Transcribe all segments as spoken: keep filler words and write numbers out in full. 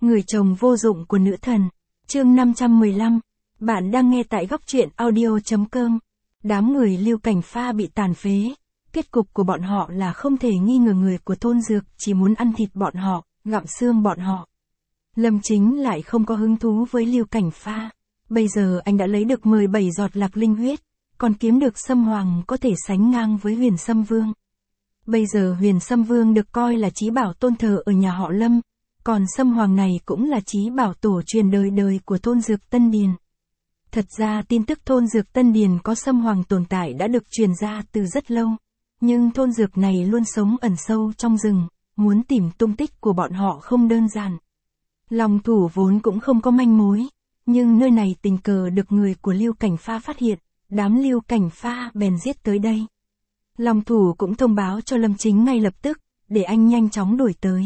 Người chồng vô dụng của nữ thần. Chương năm trăm mười lăm. Bạn đang nghe tại góc truyện audio.com. Đám người Lưu Cảnh Pha bị tàn phế. Kết cục của bọn họ là không thể nghi ngờ người của Tôn Dược chỉ muốn ăn thịt bọn họ, gặm xương bọn họ. Lâm Chính lại không có hứng thú với Lưu Cảnh Pha. Bây giờ anh đã lấy được mười bảy giọt lạc linh huyết, còn kiếm được Sâm Hoàng có thể sánh ngang với Huyền Sâm Vương. Bây giờ Huyền Sâm Vương được coi là chí bảo tôn thờ ở nhà họ Lâm, còn Sâm Hoàng này cũng là chí bảo tổ truyền đời đời của Thôn Dược Tân Điền. Thật ra tin tức Thôn Dược Tân Điền có Sâm Hoàng tồn tại đã được truyền ra từ rất lâu, nhưng thôn dược này luôn sống ẩn sâu trong rừng, muốn tìm tung tích của bọn họ không đơn giản. Long thủ vốn cũng không có manh mối, nhưng nơi này tình cờ được người của Lưu Cảnh Pha phát hiện, đám Lưu Cảnh Pha bèn giết tới đây. Long thủ cũng thông báo cho Lâm Chính ngay lập tức, để anh nhanh chóng đuổi tới.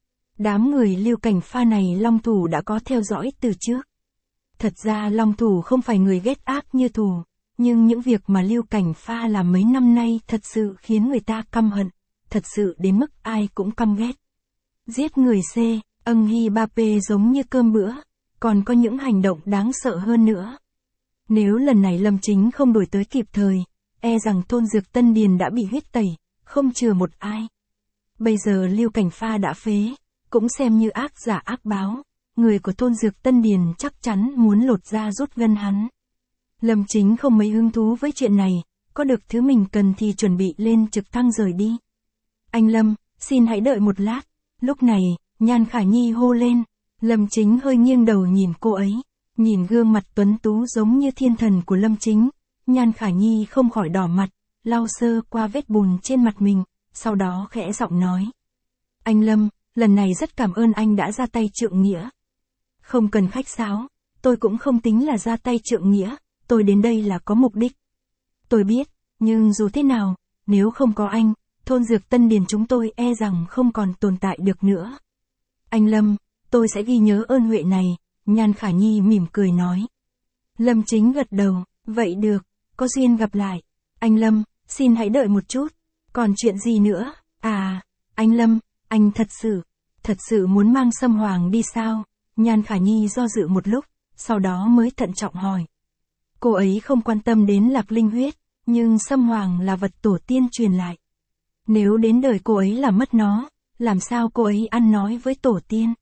Đám người Lưu Cảnh Pha này Long thủ đã có theo dõi từ trước. Thật ra Long thủ không phải người ghét ác như thù, nhưng những việc mà Lưu Cảnh Pha làm mấy năm nay thật sự khiến người ta căm hận, thật sự đến mức ai cũng căm ghét. Giết người C, âng hi ba p giống như cơm bữa, còn có những hành động đáng sợ hơn nữa. Nếu lần này Lâm Chính không đuổi tới kịp thời, e rằng Thôn Dược Tân Điền đã bị huyết tẩy, không chừa một ai. Bây giờ Lưu Cảnh Pha đã phế, cũng xem như ác giả ác báo, người của Thôn Dược Tân Điền chắc chắn muốn lột da rút gân hắn. Lâm Chính không mấy hứng thú với chuyện này, có được thứ mình cần thì chuẩn bị lên trực thăng rời đi. Anh Lâm, xin hãy đợi một lát. Lúc này, Nhan Khả Nhi hô lên. Lâm Chính hơi nghiêng đầu nhìn cô ấy, nhìn gương mặt tuấn tú giống như thiên thần của Lâm Chính. Nhan Khả Nhi không khỏi đỏ mặt, lau sơ qua vết bùn trên mặt mình, sau đó khẽ giọng nói. Anh Lâm, lần này rất cảm ơn anh đã ra tay trượng nghĩa. Không cần khách sáo, tôi cũng không tính là ra tay trượng nghĩa, tôi đến đây là có mục đích. Tôi biết, nhưng dù thế nào, nếu không có anh, Thôn Dược Tân Điền chúng tôi e rằng không còn tồn tại được nữa. Anh Lâm, tôi sẽ ghi nhớ ơn huệ này, Nhan Khả Nhi mỉm cười nói. Lâm Chính gật đầu, vậy được, có duyên gặp lại. Anh Lâm, xin hãy đợi một chút, còn chuyện gì nữa? À, anh Lâm, anh thật sự, thật sự muốn mang Sâm Hoàng đi sao? Nhan Khả Nhi do dự một lúc, sau đó mới thận trọng hỏi. Cô ấy không quan tâm đến lạc linh huyết, nhưng Sâm Hoàng là vật tổ tiên truyền lại. Nếu đến đời cô ấy là mất nó, làm sao cô ấy ăn nói với tổ tiên?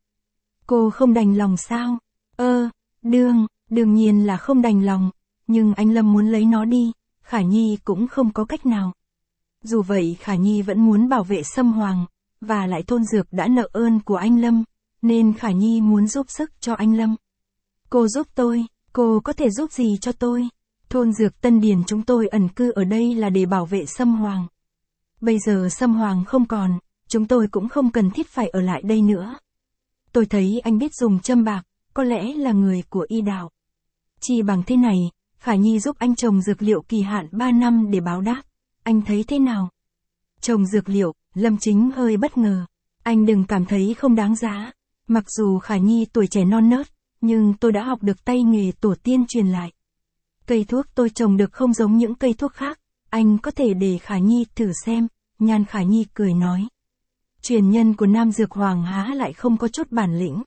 Cô không đành lòng sao? Ơ, đương, đương nhiên là không đành lòng, nhưng anh Lâm muốn lấy nó đi, Khả Nhi cũng không có cách nào. Dù vậy Khả Nhi vẫn muốn bảo vệ Sâm Hoàng, và lại Thôn Dược đã nợ ơn của anh Lâm, nên Khả Nhi muốn giúp sức cho anh Lâm. Cô giúp tôi, cô có thể giúp gì cho tôi? Thôn Dược Tân Điền chúng tôi ẩn cư ở đây là để bảo vệ Sâm Hoàng. Bây giờ Sâm Hoàng không còn, chúng tôi cũng không cần thiết phải ở lại đây nữa. Tôi thấy anh biết dùng châm bạc, có lẽ là người của y đạo. Chỉ bằng thế này, Khả Nhi giúp anh trồng dược liệu kỳ hạn ba năm để báo đáp. Anh thấy thế nào? Trồng dược liệu, Lâm Chính hơi bất ngờ. Anh đừng cảm thấy không đáng giá. Mặc dù Khả Nhi tuổi trẻ non nớt, nhưng tôi đã học được tay nghề tổ tiên truyền lại. Cây thuốc tôi trồng được không giống những cây thuốc khác, anh có thể để Khả Nhi thử xem, Nhan Khả Nhi cười nói. Truyền nhân của Nam Dược Hoàng há lại không có chút bản lĩnh.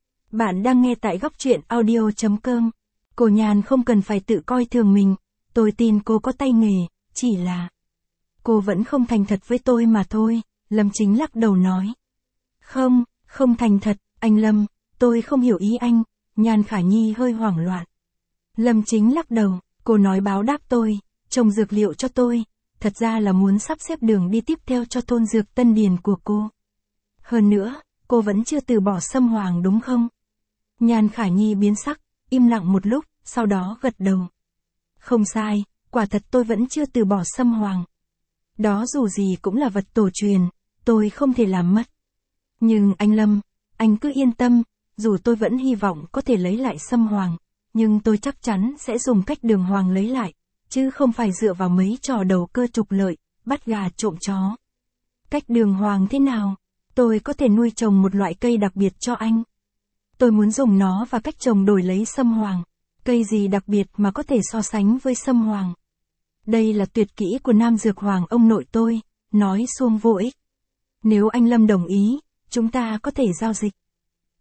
Bạn đang nghe tại góc truyện audio.com. Cô Nhan không cần phải tự coi thường mình, tôi tin cô có tay nghề, chỉ là cô vẫn không thành thật với tôi mà thôi, Lâm Chính lắc đầu nói. Không, không thành thật, anh Lâm, tôi không hiểu ý anh, Nhan Khả Nhi hơi hoảng loạn. Lâm Chính lắc đầu, cô nói báo đáp tôi, trồng dược liệu cho tôi, thật ra là muốn sắp xếp đường đi tiếp theo cho Thôn Dược Tân Điền của cô. Hơn nữa, cô vẫn chưa từ bỏ Sâm Hoàng đúng không? Nhan Khả Nhi biến sắc, im lặng một lúc, sau đó gật đầu. Không sai, quả thật tôi vẫn chưa từ bỏ Sâm Hoàng. Đó dù gì cũng là vật tổ truyền, tôi không thể làm mất. Nhưng anh Lâm, anh cứ yên tâm, dù tôi vẫn hy vọng có thể lấy lại Sâm Hoàng, nhưng tôi chắc chắn sẽ dùng cách Đường Hoàng lấy lại, chứ không phải dựa vào mấy trò đầu cơ trục lợi, bắt gà trộm chó. Cách Đường Hoàng thế nào? Tôi có thể nuôi trồng một loại cây đặc biệt cho anh. Tôi muốn dùng nó và cách trồng đổi lấy Sâm Hoàng. Cây gì đặc biệt mà có thể so sánh với Sâm Hoàng? Đây là tuyệt kỹ của Nam Dược Hoàng ông nội tôi, nói suông vô ích. Nếu anh Lâm đồng ý, chúng ta có thể giao dịch.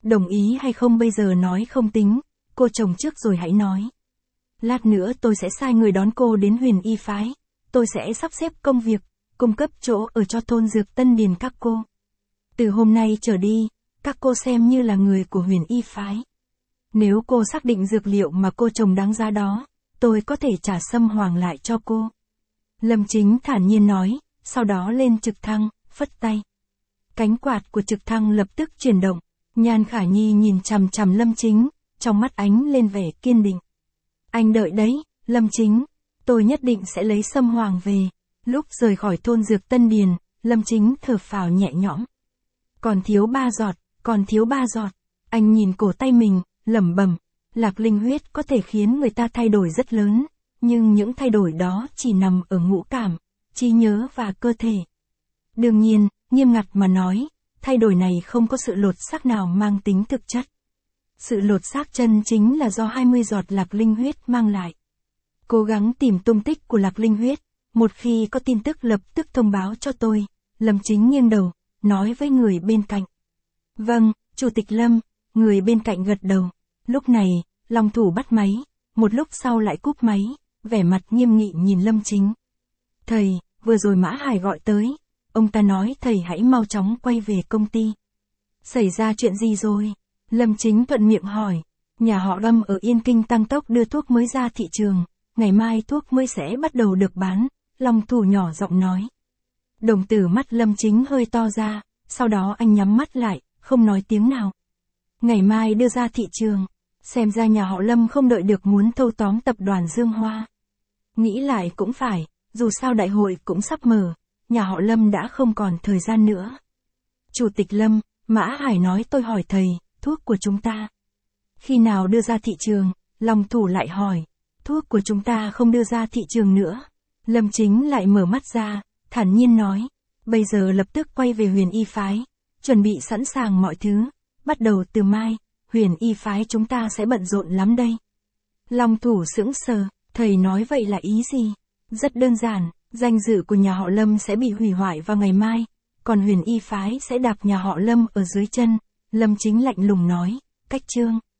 Đồng ý hay không bây giờ nói không tính, cô chồng trước rồi hãy nói. Lát nữa tôi sẽ sai người đón cô đến Huyền Y phái, tôi sẽ sắp xếp công việc, cung cấp chỗ ở cho thôn Dược Tân Điền các cô. Từ hôm nay trở đi, các cô xem như là người của Huyền Y phái. Nếu cô xác định dược liệu mà cô trồng đáng giá đó, tôi có thể trả sâm hoàng lại cho cô. Lâm Chính thản nhiên nói, sau đó lên trực thăng, phất tay. Cánh quạt của trực thăng lập tức chuyển động, Nhan Khả Nhi nhìn chằm chằm Lâm Chính, trong mắt ánh lên vẻ kiên định. Anh đợi đấy, Lâm Chính, tôi nhất định sẽ lấy sâm hoàng về. Lúc rời khỏi thôn Dược Tân Điền, Lâm Chính thở phào nhẹ nhõm. Còn thiếu ba giọt, còn thiếu ba giọt. Anh nhìn cổ tay mình, lẩm bẩm, lạc linh huyết có thể khiến người ta thay đổi rất lớn, nhưng những thay đổi đó chỉ nằm ở ngũ cảm, trí nhớ và cơ thể. Đương nhiên, nghiêm ngặt mà nói, thay đổi này không có sự lột xác nào mang tính thực chất. Sự lột xác chân chính là do hai mươi giọt lạc linh huyết mang lại. Cố gắng tìm tung tích của lạc linh huyết, một khi có tin tức lập tức thông báo cho tôi. Lâm Chính nghiêng đầu, nói với người bên cạnh. Vâng, Chủ tịch Lâm, người bên cạnh gật đầu. Lúc này, Long Thủ bắt máy, một lúc sau lại cúp máy, vẻ mặt nghiêm nghị nhìn Lâm Chính. Thầy, vừa rồi Mã Hải gọi tới, ông ta nói thầy hãy mau chóng quay về công ty. Xảy ra chuyện gì rồi? Lâm Chính thuận miệng hỏi. Nhà họ Lâm ở Yên Kinh tăng tốc đưa thuốc mới ra thị trường, ngày mai thuốc mới sẽ bắt đầu được bán, Long Thủ nhỏ giọng nói. Đồng tử mắt Lâm Chính hơi to ra, sau đó anh nhắm mắt lại, không nói tiếng nào. Ngày mai đưa ra thị trường, xem ra nhà họ Lâm không đợi được muốn thâu tóm tập đoàn Dương Hoa. Nghĩ lại cũng phải, dù sao đại hội cũng sắp mở, nhà họ Lâm đã không còn thời gian nữa. Chủ tịch Lâm, Mã Hải nói tôi hỏi thầy, thuốc của chúng ta khi nào đưa ra thị trường? Long Thủ lại hỏi. Thuốc của chúng ta không đưa ra thị trường nữa. Lâm Chính lại mở mắt ra, thản nhiên nói. Bây giờ lập tức quay về Huyền Y phái, chuẩn bị sẵn sàng mọi thứ. Bắt đầu từ mai, Huyền Y phái chúng ta sẽ bận rộn lắm đây. Long Thủ sững sờ, thầy nói vậy là ý gì? Rất đơn giản, danh dự của nhà họ Lâm sẽ bị hủy hoại vào ngày mai, còn Huyền Y phái sẽ đạp nhà họ Lâm ở dưới chân. Lâm Chính lạnh lùng nói, cách chương.